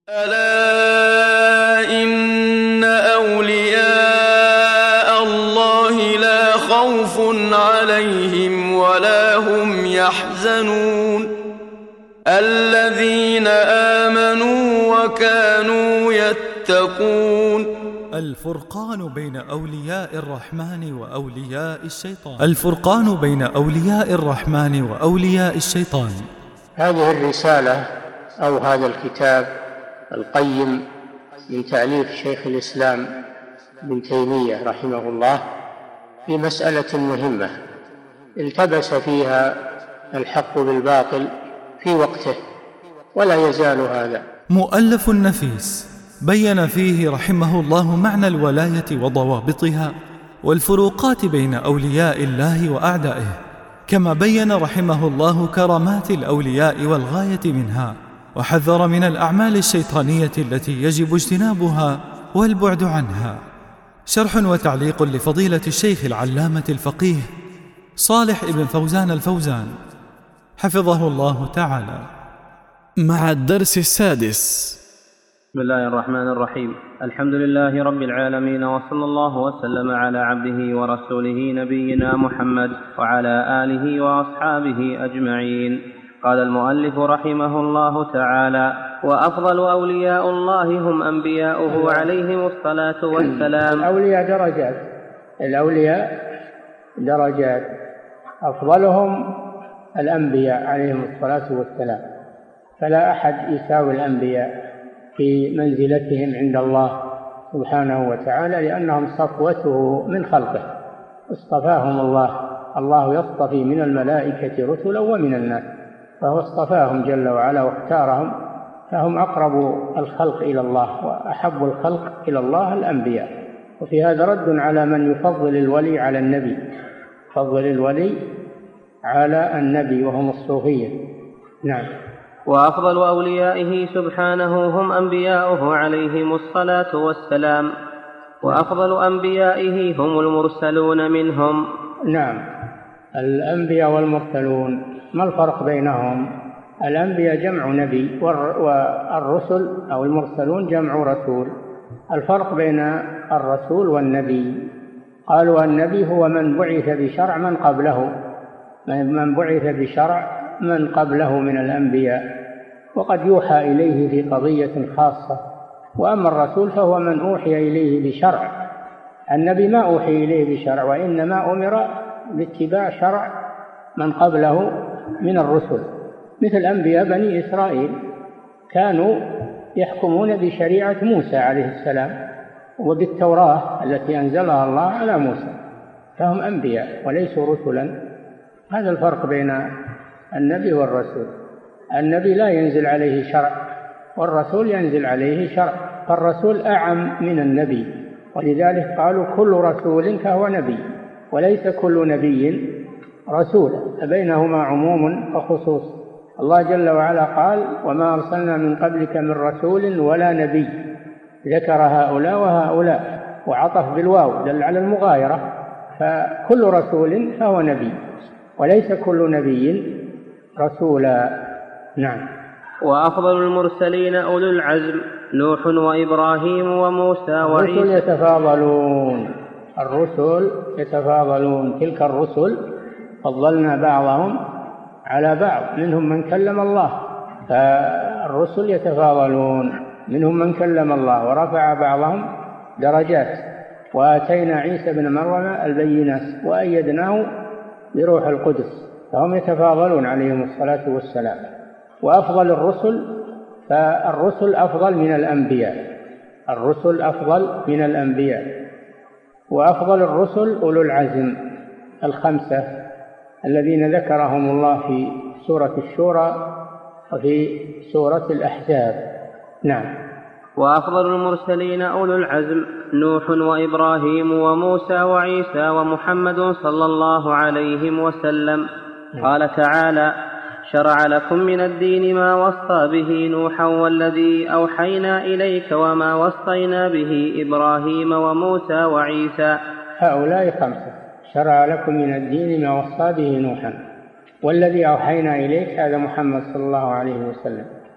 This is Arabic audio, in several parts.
ألا إن أولياء الله لا خوف عليهم ولا هم يحزنون الذين آمنوا وكانوا يتقون. الفرقان بين أولياء الرحمن وأولياء الشيطان. الفرقان بين أولياء الرحمن وأولياء الشيطان. هذه الرسالة أو هذا الكتاب القيم من تأليف شيخ الإسلام ابن تيمية رحمه الله في مسألة مهمة التبس فيها الحق بالباطل في وقته ولا يزال هذا. مؤلف نفيس بين فيه رحمه الله معنى الولاية وضوابطها والفروقات بين أولياء الله وأعدائه، كما بين رحمه الله كرامات الأولياء والغاية منها، وحذر من الأعمال الشيطانية التي يجب اجتنابها والبعد عنها. شرح وتعليق لفضيلة الشيخ العلامة الفقيه صالح ابن فوزان الفوزان حفظه الله تعالى، مع الدرس السادس. بسم الله الرحمن الرحيم. الحمد لله رب العالمين، وصلى الله وسلم على عبده ورسوله نبينا محمد وعلى آله وأصحابه أجمعين. قال المؤلف رحمه الله تعالى: وأفضل أولياء الله هم أنبياؤه عليهم الصلاة والسلام. الأولياء درجات أفضلهم الأنبياء عليهم الصلاة والسلام، فلا أحد يساوي الأنبياء في منزلتهم عند الله سبحانه وتعالى، لأنهم صفوته من خلقه، اصطفاهم الله يصطفي من الملائكة رسلا ومن الناس، فهو اصطفاهم جل وعلا واختارهم، فهم أقرب الخلق إلى الله وأحب الخلق إلى الله الأنبياء. وفي هذا رد على من يفضل الولي على النبي، فضل الولي على النبي وهم الصوفية. نعم. وأفضل أوليائه سبحانه هم أنبياؤه عليهم الصلاة والسلام، وأفضل أنبيائه هم المرسلون منهم. نعم، الأنبياء والمرسلون ما الفرق بينهم؟ الأنبياء جمع نبي، والرسل أو المرسلون جمع رسول. الفرق بين الرسول والنبي: قالوا النبي هو من بعث بشرع من قبله من الأنبياء، وقد يوحى إليه في قضية خاصة. وأما الرسول فهو من أوحي إليه بشرع. النبي ما أوحي إليه بشرع، وإنما أمر باتباع شرع من قبله من الرسل، مثل أنبياء بني إسرائيل كانوا يحكمون بشريعة موسى عليه السلام وبالتوراة التي أنزلها الله على موسى، فهم أنبياء وليسوا رسلا. هذا الفرق بين النبي والرسول. النبي لا ينزل عليه شرع، والرسول ينزل عليه شرع، فالرسول أعم من النبي، ولذلك قالوا كل رسول فهو نبي، وليس كل نبي رسول، فبينهما عموم وخصوص. الله جل وعلا قال: وما أرسلنا من قبلك من رسول ولا نبي، ذكر هؤلاء وهؤلاء وعطف بالواو دل على المغايرة، فكل رسول فهو نبي وليس كل نبي رسولا. نعم. وأفضل المرسلين أولو العزم نوح وإبراهيم وموسى وعيسى. الرسل يتفاضلون، تلك الرسل فضلنا بعضهم على بعض، منهم من كلم الله، فالرسل يتفاضلون، منهم من كلم الله ورفع بعضهم درجات، وآتينا عيسى بن مريم البينات وأيدناه بروح القدس، فهم يتفاضلون عليهم الصلاة والسلام. وأفضل الرسل، فالرسل أفضل من الأنبياء، وأفضل الرسل أولو العزم الخمسة الذين ذكرهم الله في سورة الشورى وفي سورة الأحزاب. نعم. وأفضل المرسلين أولو العزم نوح وإبراهيم وموسى وعيسى ومحمد صلى الله عليه وسلم. قال تعالى: شرع لكم من الدين ما وصى به نوحا والذي أوحينا إليك وما وصينا به إبراهيم وموسى وعيسى. هؤلاء خمسة: شرع لكم من الدين ما وصى به نوحا والذي أوحينا إليك، هذا محمد صلى الله عليه وسلم.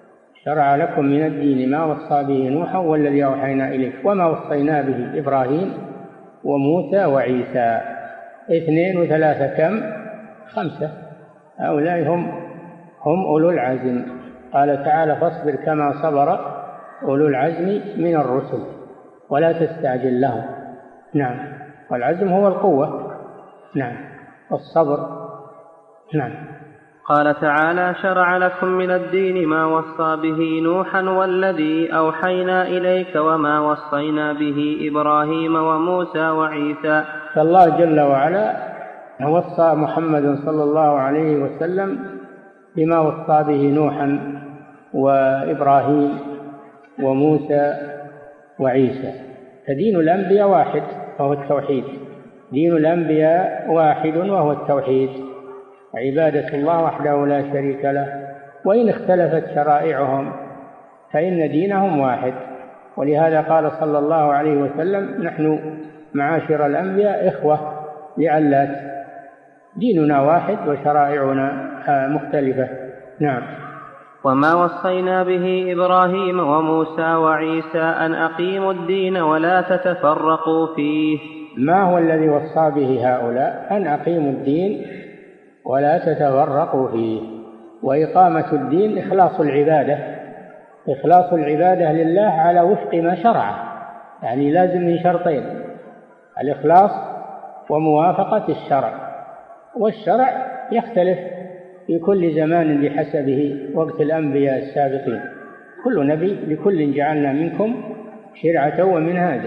شرع لكم من الدين ما وصى به نوحا والذي أوحينا إليك وما وصينا به إبراهيم وموسى وعيسى. 2 و3 كم؟ 5. هؤلاء هم أولو العزم. قال تعالى فاصبر كما صبر أولو العزم من الرسل ولا تستعجل لهم. نعم. والعزم هو القوة. نعم. والصبر. نعم. قال تعالى شرع لكم من الدين ما وصى به نوحا والذي أوحينا إليك وما وصينا به إبراهيم وموسى وعيسى. فالله جل وعلا وصى محمد صلى الله عليه وسلم بما وصى به نوحا وإبراهيم وموسى وعيسى. فدين الأنبياء واحد وهو التوحيد. دين الأنبياء واحد وهو التوحيد، عبادة الله وحده لا شريك له. وإن اختلفت شرائعهم فإن دينهم واحد. ولهذا قال صلى الله عليه وسلم نحن معاشر الأنبياء إخوة لعلات، ديننا واحد وشرائعنا مختلفة. نعم. وما وصينا به إبراهيم وموسى وعيسى أن أقيموا الدين ولا تتفرقوا فيه. ما هو الذي وصى به هؤلاء؟ أن أقيموا الدين ولا تتفرقوا فيه. وإقامة الدين إخلاص العبادة، إخلاص العبادة لله على وفق ما شرعه، يعني لازم من شرطين: الإخلاص وموافقة الشرع. والشرع يختلف في كل زمان بحسبه وقت الأنبياء السابقين. كل نبي لكل جعلنا منكم شرعة ومنهاجا.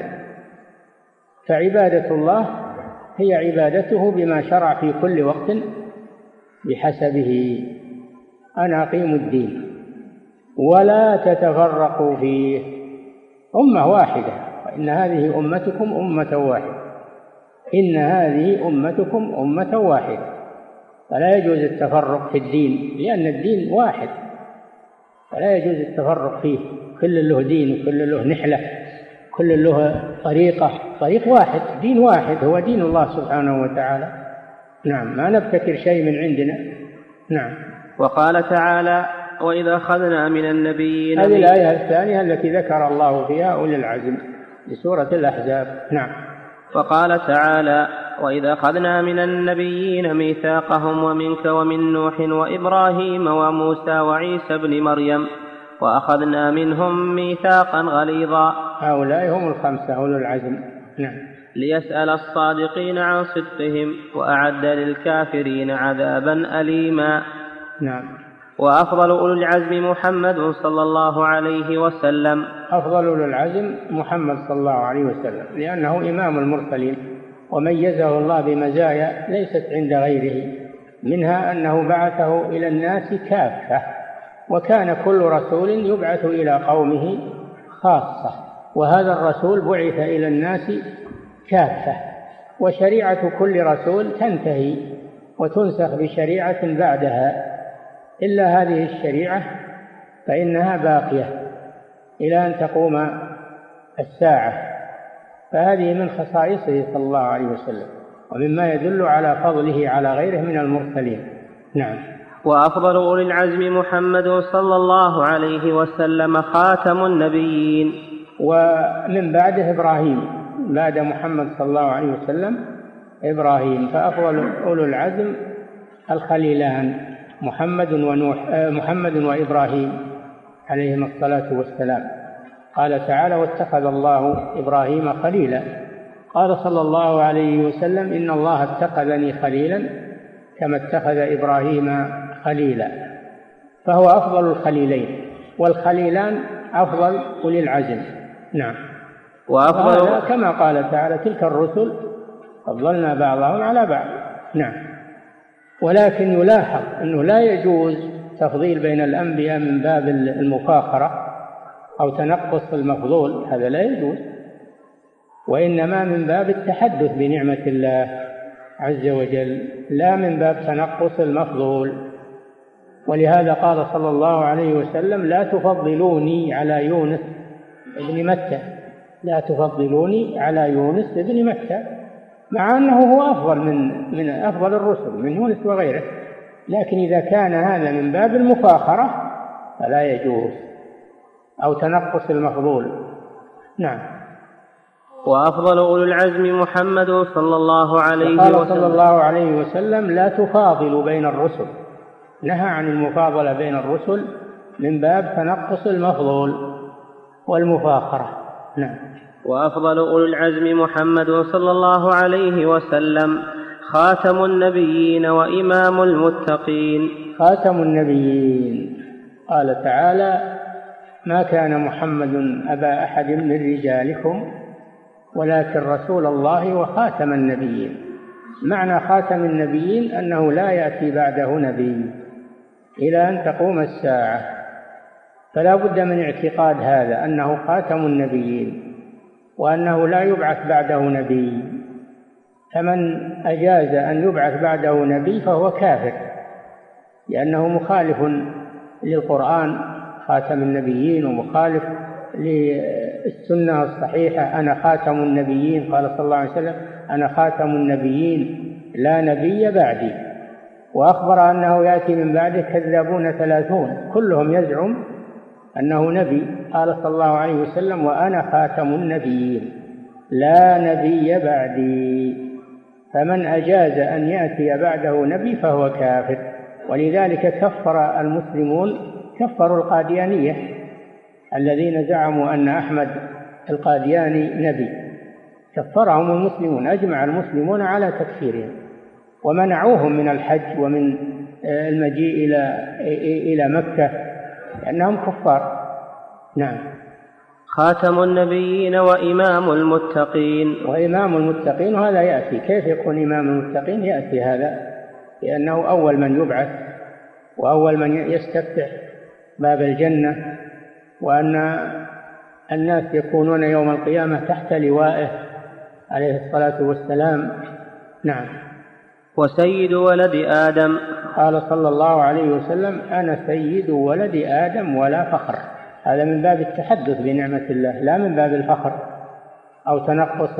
فعبادة الله هي عبادته بما شرع في كل وقت بحسبه. أنا أقيم الدين ولا تتفرقوا فيه. أمة واحدة، وإن هذه أمتكم أمة واحدة، إن هذه أمتكم أمة واحدة. فلا يجوز التفرق في الدين، لأن الدين واحد فلا يجوز التفرق فيه. كل له دين وكل له نحلة، كل له طريق واحد، دين واحد هو دين الله سبحانه وتعالى. نعم. ما نبتكر شيء من عندنا. نعم. وقال تعالى وإذا أخذنا من النبيين. هذه الآية الثانية التي ذكر الله فيها أولي العزم لسورة الأحزاب. نعم. وقال تعالى وإذا أخذنا من النبيين ميثاقهم ومنك ومن نوح وإبراهيم وموسى وعيسى بن مريم وأخذنا منهم ميثاقا غليظا. هؤلاء هم 5 أولو العزم. نعم. ليسأل الصادقين عن صدقهم وأعد للكافرين عذابا أليما. نعم. وأفضل أولو العزم محمد صلى الله عليه وسلم. أفضل أولو العزم محمد صلى الله عليه وسلم، لأنه إمام المرسلين وميزه الله بمزايا ليست عند غيره، منها أنه بعثه إلى الناس كافة، وكان كل رسول يبعث إلى قومه خاصة، وهذا الرسول بعث إلى الناس كافة. وشريعة كل رسول تنتهي وتنسخ بشريعة بعدها، إلا هذه الشريعة فإنها باقية إلى أن تقوم الساعة. فهذه من خصائصه صلى الله عليه وسلم، ومما يدل على فضله على غيره من المرسلين. نعم. وأفضل أولي العزم محمد صلى الله عليه وسلم خاتم النبيين. ومن بعده إبراهيم، بعد محمد صلى الله عليه وسلم إبراهيم. فأفضل أولو العزم الخليلان محمد وإبراهيم عليهم الصلاة والسلام. قال تعالى واتخذ الله إبراهيم خليلا. قال صلى الله عليه وسلم إن الله اتخذني خليلا كما اتخذ إبراهيم خليلا. فهو أفضل الخليلين، والخليلان أفضل أولي العزم. نعم. وأفضل كما قال تعالى تلك الرسل فضلنا بعضهم على بعض. نعم. ولكن يلاحظ أنه لا يجوز تفضيل بين الأنبياء من باب المفاخرة أو تنقص المفضول، هذا لا يجوز، وإنما من باب التحدث بنعمة الله عز وجل، لا من باب تنقص المفضول. ولهذا قال صلى الله عليه وسلم لا تفضلوني على يونس ابن متى، لا تفضلوني على يونس ابن متى، مع أنه هو أفضل من أفضل الرسل من يونس وغيره، لكن إذا كان هذا من باب المفاخرة فلا يجوز. أو تنقص المفضول. نعم. وأفضل أولي العزم محمد صلى الله عليه وسلم. قال صلى الله عليه وسلم: لا تفاضلوا بين الرسل. نهى عن المفاضلة بين الرسل من باب تنقص المفضول والمفاخرة. نعم. وأفضل أولي العزم محمد صلى الله عليه وسلم خاتم النبيين وإمام المتقين. خاتم النبيين. قال تعالى: ما كان محمد أبا أحد من رجالكم ولكن رسول الله وخاتم النبيين. معنى خاتم النبيين أنه لا يأتي بعده نبي إلى أن تقوم الساعة، فلا بد من اعتقاد هذا أنه خاتم النبيين وأنه لا يبعث بعده نبي. فمن أجاز أن يبعث بعده نبي فهو كافر، لأنه مخالف للقرآن خاتم النبيين، ومخالف للسنة الصحيحة: أنا خاتم النبيين. قال صلى الله عليه وسلم: أنا خاتم النبيين لا نبي بعدي. وأخبر أنه يأتي من بعده كذابون 30 كلهم يزعم أنه نبي. قال صلى الله عليه وسلم: وأنا خاتم النبيين لا نبي بعدي. فمن أجاز أن يأتي بعده نبي فهو كافر. ولذلك كفر المسلمون، كفروا القاديانية الذين زعموا أن أحمد القادياني نبي، كفرهم المسلمون، أجمع المسلمون على تكفيرهم، ومنعوهم من الحج ومن المجيء إلى مكة لأنهم كفار. نعم. خاتم النبيين وإمام المتقين. وإمام المتقين، وهذا يأتي. كيف يكون إمام المتقين؟ يأتي هذا لأنه أول من يبعث وأول من يستفتح باب الجنة، وأن الناس يكونون يوم القيامة تحت لوائه عليه الصلاة والسلام. نعم. وسيد ولد آدم. قال صلى الله عليه وسلم: أنا سيد ولد آدم ولا فخر. هذا من باب التحدث بنعمة الله، لا من باب الفخر أو تنقص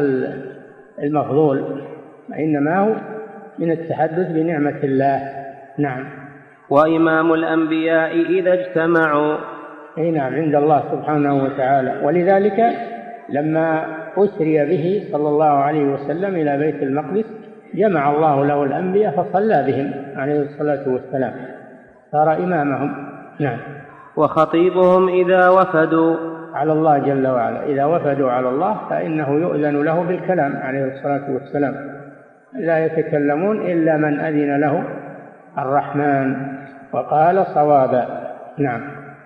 المفضول، إنما هو من التحدث بنعمة الله. نعم. وإمام الأنبياء إذا اجتمعوا. أي نعم، عند الله سبحانه وتعالى. ولذلك لما أسري به صلى الله عليه وسلم إلى بيت المقدس جمع الله له الأنبياء فصلى بهم عليه الصلاة والسلام، صار إمامهم. نعم. وخطيبهم إذا وفدوا على الله جل وعلا. إذا وفدوا على الله فإنه يؤذن له بالكلام عليه الصلاة والسلام، لا يتكلمون إلا من أذن له الرحمن وقال صوابا. نعم.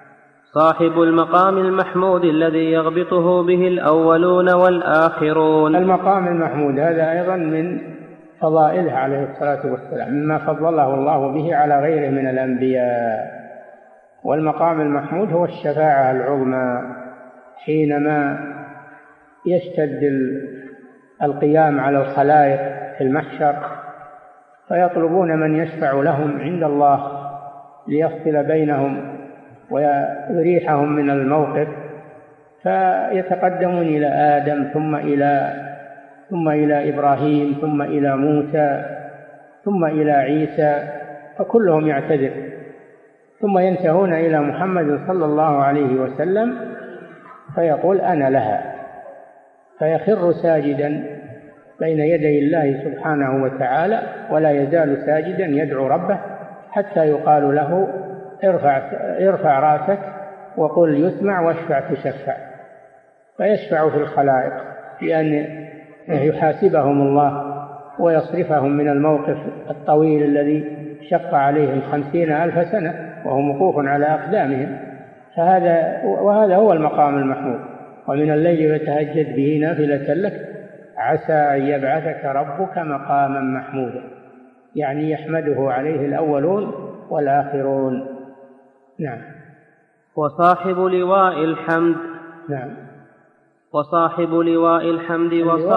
صاحب المقام المحمود الذي يغبطه به الأولون والآخرون. المقام المحمود هذا أيضا من فضائله عليه الصلاة والسلام، مما فضله الله به على غيره من الأنبياء. والمقام المحمود هو الشفاعة العظمى حينما يشتد القيام على الخلائق في المحشر، فيطلبون من يشفع لهم عند الله ليفصل بينهم ويريحهم من الموقف، فيتقدمون إلى آدم ثم إلى إبراهيم ثم إلى موسى ثم إلى عيسى، فكلهم يعتذر، ثم ينتهون إلى محمد صلى الله عليه وسلم فيقول: أنا لها، فيخر ساجدا بين يدي الله سبحانه وتعالى، ولا يزال ساجدا يدعو ربه حتى يقال له: ارفع راسك وقل يسمع واشفع تشفع. فيشفع في الخلائق بأن يحاسبهم الله ويصرفهم من الموقف الطويل الذي شق عليهم 50,000 سنة وهم وقوف على أقدامهم. وهذا هو المقام المحمود. ومن الليل فتهجد به نافلة لك عسى أن يبعثك ربك مقاما محمودا، يعني يحمده عليه الأولون والآخرون. نعم. وصاحب لواء الحمد. نعم. وصاحب لواء الحمد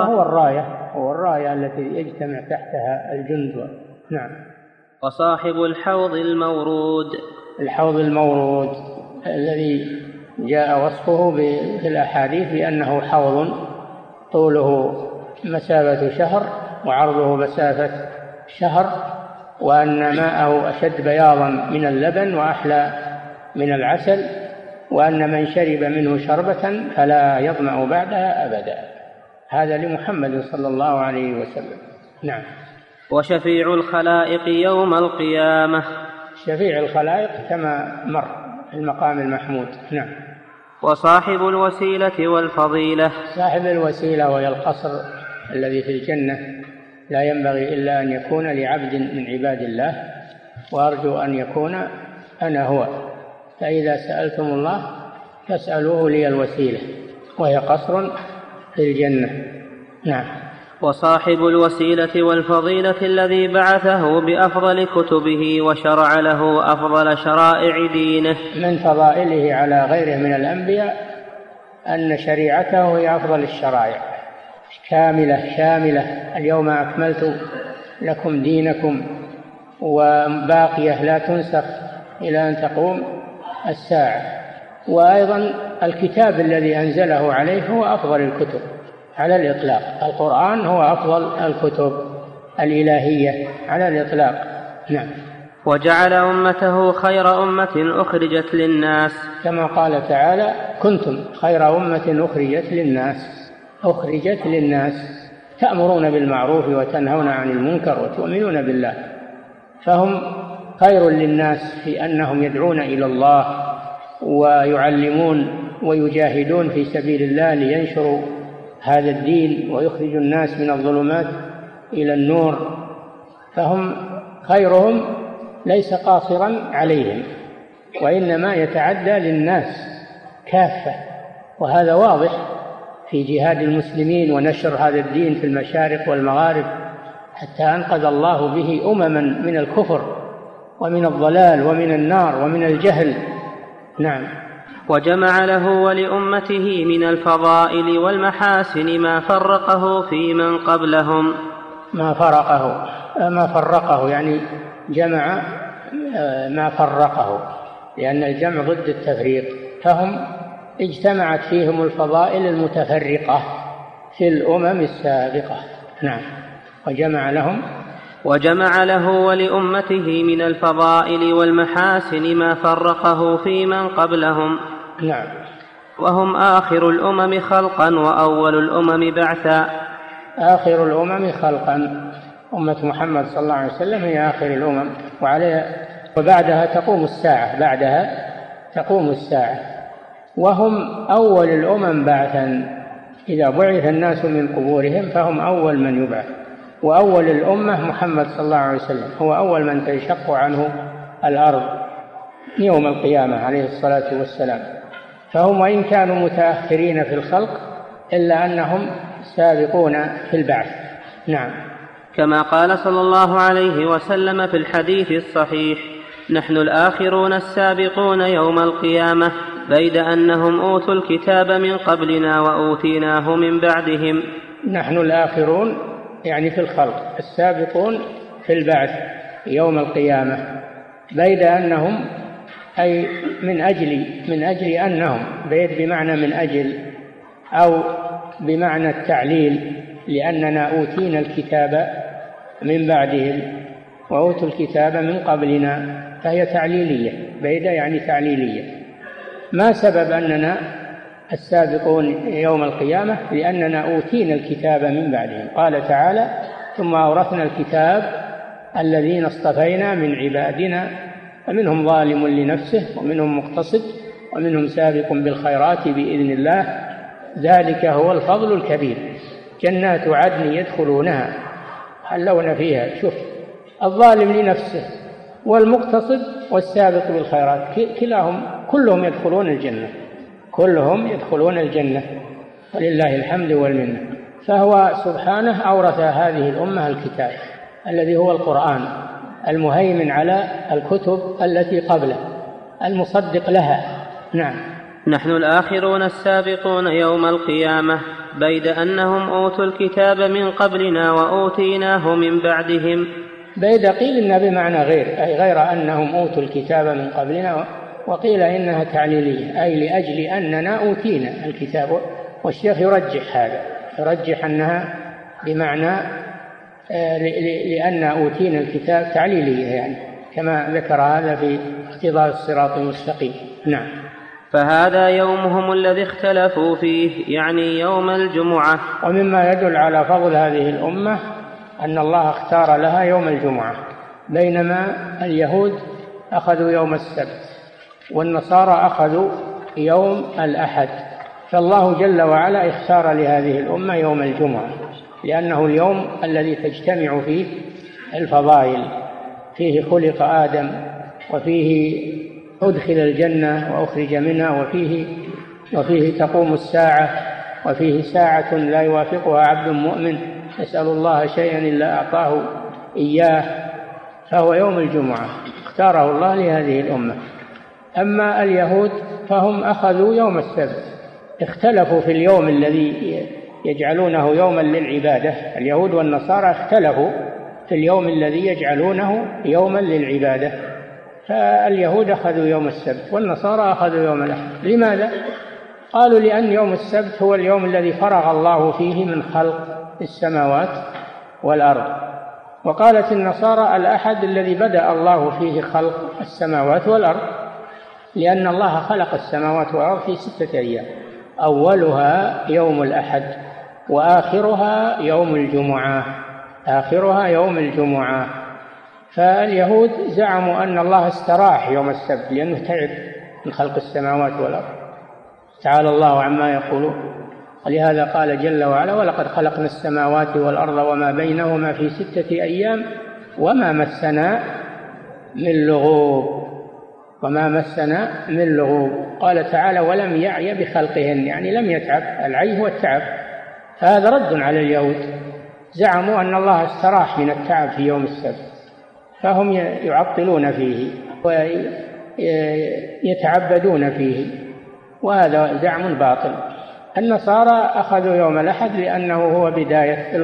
هو الراية التي يجتمع تحتها الجند. نعم. وصاحب الحوض المورود. الحوض المورود الذي جاء وصفه في الأحاديث بأنه حوض طوله مسافة شهر وعرضه مسافة شهر، وأن ماءه أشد بياضا من اللبن وأحلى من العسل، وأن من شرب منه شربة فلا يظمأ بعدها أبدا. هذا لمحمد صلى الله عليه وسلم. نعم. وشفيع الخلائق يوم القيامة. شفيع الخلائق كما مر في المقام المحمود. نعم. وصاحب الوسيلة والفضيلة. صاحب الوسيلة وهي القصر الذي في الجنة، لا ينبغي إلا أن يكون لعبد من عباد الله، وأرجو أن يكون أنا هو. فإذا سألتم الله فاسألوه لي الوسيلة، وهي قصر في الجنة. نعم. وصاحب الوسيلة والفضيلة الذي بعثه بأفضل كتبه وشرع له أفضل شرائع دينه. من فضائله على غيره من الأنبياء أن شريعته هي أفضل الشرائع، كاملة شاملة. اليوم أكملت لكم دينكم، وباقية لا تنسخ إلى أن تقوم الساعة. وأيضا الكتاب الذي أنزله عليه هو أفضل الكتب على الإطلاق. القرآن هو أفضل الكتب الإلهية على الإطلاق. نعم. وجعل أمته خير أمة أخرجت للناس، كما قال تعالى: كنتم خير أمة أخرجت للناس تأمرون بالمعروف وتنهون عن المنكر وتؤمنون بالله. فهم خير للناس في أنهم يدعون إلى الله ويعلمون ويجاهدون في سبيل الله لينشروا هذا الدين ويخرج الناس من الظلمات إلى النور. فهم خيرهم ليس قاصرا عليهم، وإنما يتعدى للناس كافة، وهذا واضح في جهاد المسلمين ونشر هذا الدين في المشارق والمغارب، حتى أنقذ الله به أمما من الكفر ومن الضلال ومن النار ومن الجهل. نعم. وجمع له ولأمته من الفضائل والمحاسن ما فرقه في من قبلهم. ما فرقه يعني جمع ما فرقه، لأن الجمع ضد التفريق، فهم اجتمعت فيهم الفضائل المتفرقة في الأمم السابقة. نعم. وجمع له ولأمته من الفضائل والمحاسن ما فرقه في من قبلهم. نعم. وهم آخر الأمم خلقا وأول الأمم بعثا. آخر الأمم خلقا، أمة محمد صلى الله عليه وسلم هي آخر الأمم، وبعدها تقوم الساعة. وهم أول الأمم بعثا، إذا بعث الناس من قبورهم فهم أول من يبعث. وأول الأمة محمد صلى الله عليه وسلم هو أول من تنشق عنه الأرض يوم القيامة عليه الصلاة والسلام. فهم وإن كانوا متأخرين في الخلق إلا أنهم سابقون في البعث. نعم. كما قال صلى الله عليه وسلم في الحديث الصحيح: نحن الآخرون السابقون يوم القيامة، بيد أنهم أوتوا الكتاب من قبلنا وأوتيناه من بعدهم. نحن الآخرون يعني في الخلق، السابقون في البعث يوم القيامة، بيد أنهم أي من أجل أنهم، بيد بمعنى من أجل، أو بمعنى التعليل، لأننا أوتينا الكتاب من بعدهم وأوتوا الكتاب من قبلنا، فهي تعليلية، بيد يعني تعليلية. ما سبب أننا السابقون يوم القيامة؟ لأننا أوتينا الكتاب من بعدهم. قال تعالى: ثم أورثنا الكتاب الذين اصطفينا من عبادنا فمنهم ظالم لنفسه ومنهم مقتصد ومنهم سابق بالخيرات بإذن الله، ذلك هو الفضل الكبير. جنات عدن يدخلونها حلون فيها. شوف، الظالم لنفسه والمقتصد والسابق بالخيرات كلهم يدخلون الجنة ولله الحمد والمنة. فهو سبحانه أورث هذه الأمة الكتاب الذي هو القرآن، المهيمن على الكتب التي قبله، المصدق لها. نعم. نحن الآخرون السابقون يوم القيامة، بيد أنهم أوتوا الكتاب من قبلنا وأوتيناه من بعدهم. بيد قيل إنها بمعنى غير، أي غير أنهم أوتوا الكتاب من قبلنا، وقيل إنها تعليلية، أي لأجل أننا أوتينا الكتاب. والشيخ يرجح أنها بمعنى لأن أوتينا الكتاب تعليلية، يعني كما ذكر هذا في اقتضاء الصراط المستقيم. نعم. فهذا يومهم الذي اختلفوا فيه، يعني يوم الجمعة. ومما يدل على فضل هذه الأمة أن الله اختار لها يوم الجمعة، بينما اليهود أخذوا يوم السبت والنصارى أخذوا يوم الأحد، فالله جل وعلا اختار لهذه الأمة يوم الجمعة، لأنه اليوم الذي تجتمع فيه الفضائل، فيه خلق آدم، وفيه أدخل الجنة وأخرج منها، وفيه تقوم الساعة، وفيه ساعة لا يوافقها عبد مؤمن يسأل الله شيئا إلا أعطاه إياه، فهو يوم الجمعة اختاره الله لهذه الأمة. أما اليهود فهم أخذوا يوم السبت، اختلفوا في اليوم الذي يجعلونه يوما للعبادة. اليهود والنصارى اختلفوا في اليوم الذي يجعلونه يوما للعبادة، فاليهود أخذوا يوم السبت والنصارى أخذوا يوم الأحد. لماذا؟ قالوا لأن يوم السبت هو اليوم الذي فرغ الله فيه من خلق السماوات والأرض، وقالت النصارى الأحد الذي بدأ الله فيه خلق السماوات والأرض، لأن الله خلق السماوات والأرض في 6 أيام، أولها يوم الأحد وآخرها يوم الجمعة، آخرها يوم الجمعة. فاليهود زعموا أن الله استراح يوم السبت لأنه تعب من خلق السماوات والأرض، تعالى الله عما يقولون. ولهذا قال جل وعلا: ولقد خلقنا السماوات والأرض وما بينهما في 6 أيام وما مسنا من لغوب، وما مسنا من لغوب. قال تعالى: ولم يعي بخلقهن، يعني لم يتعب، العي هو التعب. فهذا رد على اليهود، زعموا أن الله استراح من التعب في يوم السبت، فهم يعطلون فيه ويتعبدون فيه، وهذا زعم باطل. النصارى أخذوا يوم الأحد لأنه هو بداية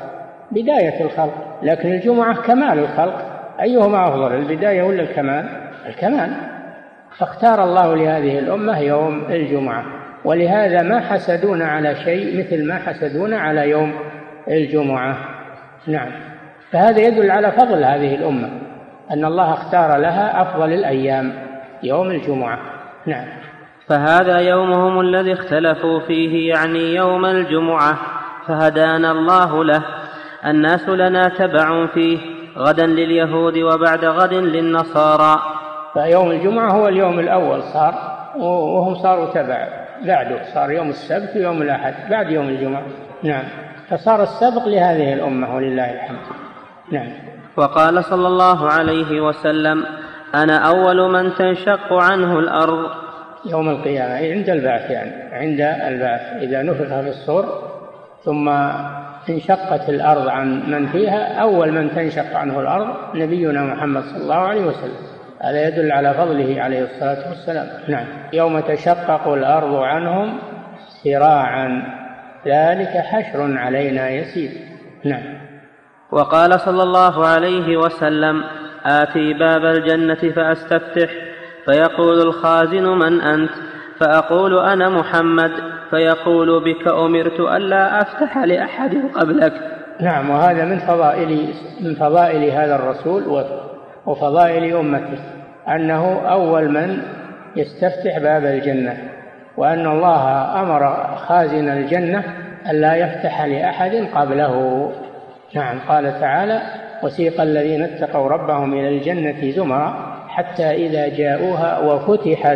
الخلق، لكن الجمعة كمال الخلق، أيهما أفضل، البداية ولا الكمال؟ الكمال. فاختار الله لهذه الأمة يوم الجمعة، ولهذا ما حسدون على شيء مثل ما حسدون على يوم الجمعة. نعم. فهذا يدل على فضل هذه الأمة، أن الله اختار لها أفضل الأيام يوم الجمعة. نعم. فهذا يومهم الذي اختلفوا فيه، يعني يوم الجمعة، فهدانا الله له. الناس لنا تبع فيه، غدا لليهود وبعد غد للنصارى. فيوم الجمعة هو اليوم الأول صار، وهم صاروا تبع بعده، صار يوم السبت ويوم الأحد بعد يوم الجمعة. نعم. فصار السبق لهذه الأمة ولله الحمد. نعم. وقال صلى الله عليه وسلم: أنا أول من تنشق عنه الأرض يوم القيامة، عند البعث، يعني عند البعث إذا نفخ في الصور ثم انشقت الأرض عن من فيها، أول من تنشق عنه الأرض نبينا محمد صلى الله عليه وسلم. هذا يدل على فضله عليه الصلاة والسلام. نعم. يوم تشقق الأرض عنهم سراعا ذلك حشر علينا يسير. نعم. وقال صلى الله عليه وسلم: آتي باب الجنة فأستفتح، فيقول الخازن: من أنت؟ فأقول: أنا محمد. فيقول: بك أمرت ألا أفتح لأحد قبلك. نعم. وهذا من فضائل هذا الرسول وفضائل أمته، أنه أول من يستفتح باب الجنة، وأن الله أمر خازن الجنة ألا يفتح لأحد قبله. نعم. قال تعالى: وسيق الذين اتقوا ربهم إلى الجنة زمرا حتى إذا جاءوها وفتحت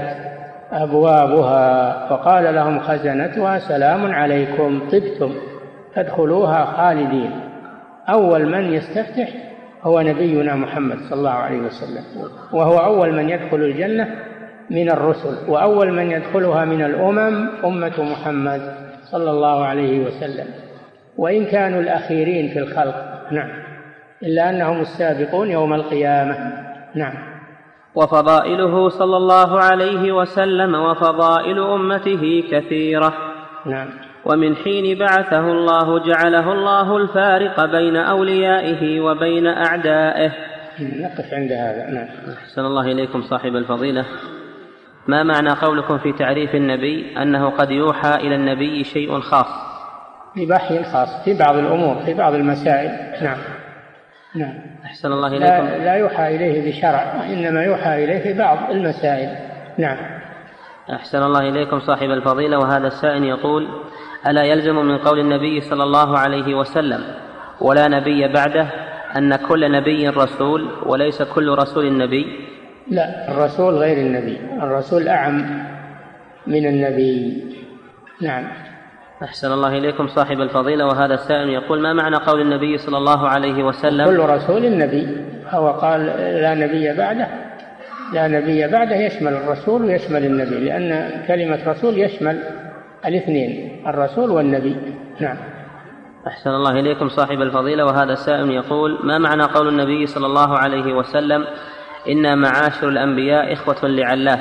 أبوابها فقال لهم خزنتها سلام عليكم طبتم فادخلوها خالدين. أول من يستفتح هو نبينا محمد صلى الله عليه وسلم، وهو أول من يدخل الجنة من الرسل، وأول من يدخلها من الأمم أمة محمد صلى الله عليه وسلم، وإن كانوا الأخيرين في الخلق. نعم. إلا أنهم السابقون يوم القيامة. نعم. وفضائله صلى الله عليه وسلم وفضائل أمته كثيرة. نعم. ومن حين بعثه الله جعله الله الفارق بين أوليائه وبين أعدائه. نقف عند هذا. نعم. أحسن الله إليكم صاحب الفضيلة. ما معنى قولكم في تعريف النبي أنه قد يوحى إلى النبي شيء خاص؟ بوحي خاص في بعض الأمور، في بعض المسائل. نعم. نعم. أحسن الله إليكم. لا يوحى إليه بشرع، إنما يوحى إليه في بعض المسائل. نعم. أحسن الله إليكم صاحب الفضيلة، وهذا السائل يقول: ألا يلزم من قول النبي صلى الله عليه وسلم ولا نبي بعده أن كل نبي رسول وليس كل رسول نبي؟ لا، الرسول غير النبي، الرسول أعم من النبي. نعم. أحسن الله إليكم صاحب الفضيلة، وهذا السائل يقول: ما معنى قول النبي صلى الله عليه وسلم كل رسول نبي؟ هو قال لا نبي بعده، لا نبي بعده يشمل الرسول ويشمل النبي، لأن كلمة رسول يشمل الاثنين، الرسول والنبي. نعم. أحسن الله إليكم صاحب الفضيلة، وهذا السائل يقول: ما معنى قول النبي صلى الله عليه وسلم إنا معاشر الأنبياء إخوة لعلات؟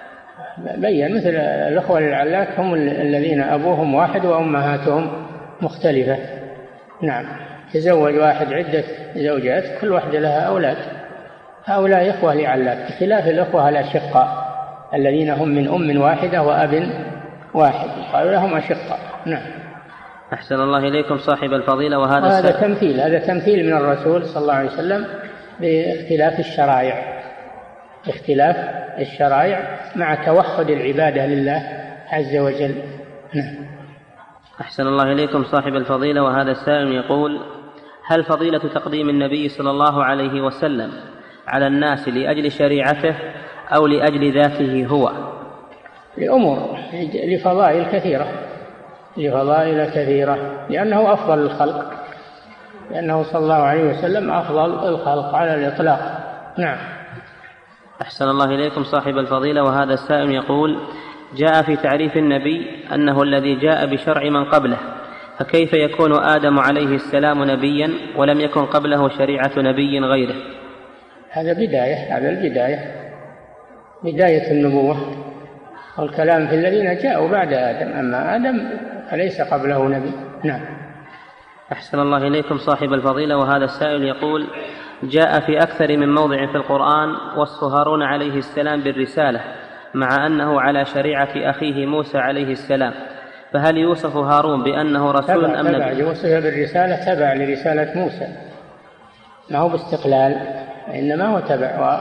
بين مثل الأخوة للعلات هم الذين أبوهم واحد وأمهاتهم مختلفة. نعم. تزوج واحد عدة زوجات، كل واحدة لها أولاد، هؤلاء إخوة لعلات، بخلاف الأخوة الأشقاء الذين هم من أم واحدة وأب واحد، قالوا لهم أشقاء. نعم. أحسن الله إليكم صاحب الفضيلة، وهذا تمثيل، هذا تمثيل من الرسول صلى الله عليه وسلم باختلاف الشرائع، اختلاف الشرائع مع توحد العبادة لله عز وجل. نعم. أحسن الله إليكم صاحب الفضيلة، وهذا السائل يقول: هل فضيلة تقديم النبي صلى الله عليه وسلم على الناس لأجل شريعته أو لأجل ذاته هو؟ لأمور، لفضائل كثيرة، لفضائل كثيرة، لأنه أفضل الخلق، لأنه صلى الله عليه وسلم أفضل الخلق على الإطلاق. نعم. أحسن الله إليكم صاحب الفضيلة، وهذا السائل يقول: جاء في تعريف النبي أنه الذي جاء بشرع من قبله، فكيف يكون آدم عليه السلام نبيا ولم يكن قبله شريعة نبي غيره؟ هذا بداية، هذا البداية، بداية النبوة، والكلام في الذين جاءوا بعد آدم، أما آدم فليس قبله نبي. نعم. أحسن الله إليكم صاحب الفضيلة، وهذا السائل يقول: جاء في أكثر من موضع في القرآن وصف هارون عليه السلام بالرسالة مع أنه على شريعة أخيه موسى عليه السلام، فهل يوصف هارون بأنه رسول أم نبي؟ يوصف بالرسالة تبع لرسالة موسى، ما هو باستقلال، إنما هو تبع.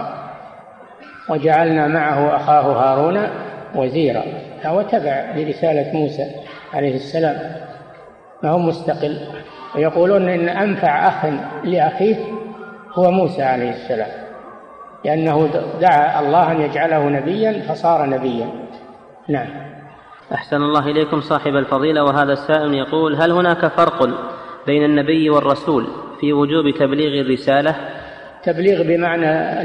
وجعلنا معه أخاه هارون وزيرا، هو تبع لرسالة موسى عليه السلام، ما هو مستقل. ويقولون إن أنفع أخ لأخيه هو موسى عليه السلام، لأنه دعا الله أن يجعله نبيا فصار نبيا. نعم. أحسن الله إليكم صاحب الفضيلة، وهذا السائل يقول: هل هناك فرق بين النبي والرسول في وجوب تبليغ الرسالة؟ تبليغ بمعنى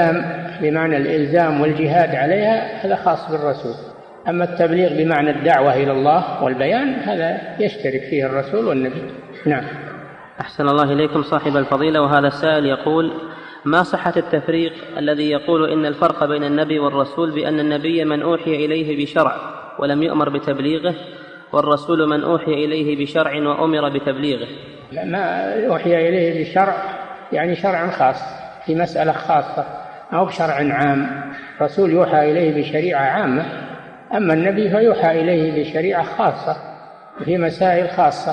الإلزام والجهاد عليها، هذا خاص بالرسول. أما التبليغ بمعنى الدعوة إلى الله والبيان، هذا يشترك فيه الرسول والنبي. نعم. أحسن الله إليكم صاحب الفضيلة، وهذا السائل يقول: ما صحة التفريق الذي يقول إن الفرق بين النبي والرسول بأن النبي من أوحي إليه بشرع ولم يؤمر بتبليغه، والرسول من أوحي إليه بشرع وأمر بتبليغه؟ ما أوحي إليه بشرع يعني شرع خاص في مسألة خاصة، أو بشرع عام. الرسول يوحى إليه بشريعة عامة، أما النبي فيوحى إليه بشريعة خاصة في مسائل خاصة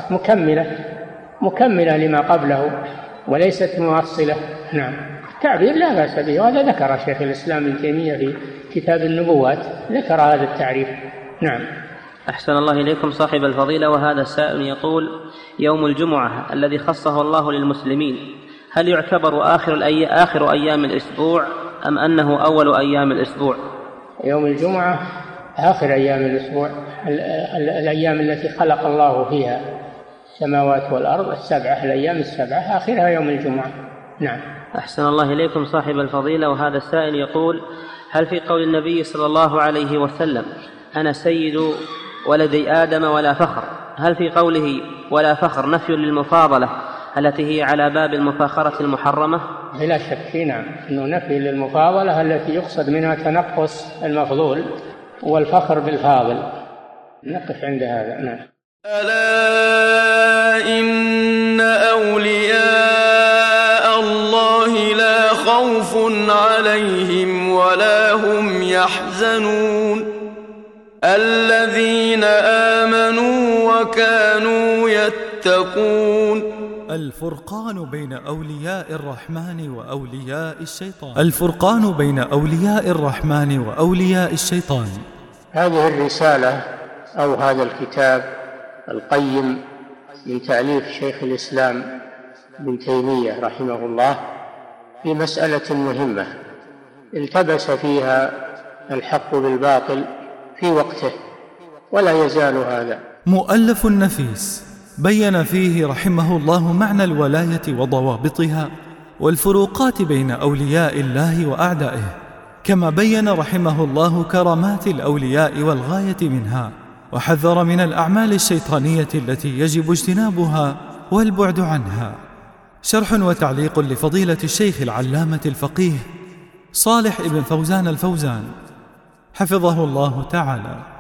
مكملة لما قبله وليست مواصلة. نعم. تعبير لا بأس به، وهذا ذكر شيخ الإسلام ابن تيمية في كتاب النبوات، ذكر هذا التعريف. نعم. أحسن الله إليكم صاحب الفضيلة، وهذا السائل يقول: يوم الجمعة الذي خصه الله للمسلمين، هل يعتبر آخر أيام الأسبوع أم أنه أول أيام الأسبوع؟ يوم الجمعة آخر أيام الأسبوع، الأيام التي خلق الله فيها السماوات والأرض السبعة، الأيام السبعة آخرها يوم الجمعة. نعم. أحسن الله إليكم صاحب الفضيلة، وهذا السائل يقول: هل في قول النبي صلى الله عليه وسلم أنا سيد ولدي آدم ولا فخر، هل في قوله ولا فخر نفي للمفاضلة التي هي على باب المفاخرة المحرمة؟ بلا شك، نعم، أنه نفي للمفاضلة التي يقصد منها تنقص المفضول والفخر بالفاضل. نقف عند هذا. نعم. ألا إن أولياء الله لا خوف عليهم ولا هم يحزنون الذين آمنوا وكانوا يتقون. الفرقان بين أولياء الرحمن وأولياء الشيطان. الفرقان بين أولياء الرحمن وأولياء الشيطان هذه الرسالة أو هذا الكتاب القيم من تأليف شيخ الإسلام ابن تيمية رحمه الله في مسألة مهمة التبس فيها الحق بالباطل في وقته ولا يزال هذا. مؤلف نفيس بين فيه رحمه الله معنى الولاية وضوابطها والفروقات بين أولياء الله وأعدائه، كما بين رحمه الله كرامات الأولياء والغاية منها، وحذر من الأعمال الشيطانية التي يجب اجتنابها والبعد عنها. شرح وتعليق لفضيلة الشيخ العلامة الفقيه صالح ابن فوزان الفوزان حفظه الله تعالى.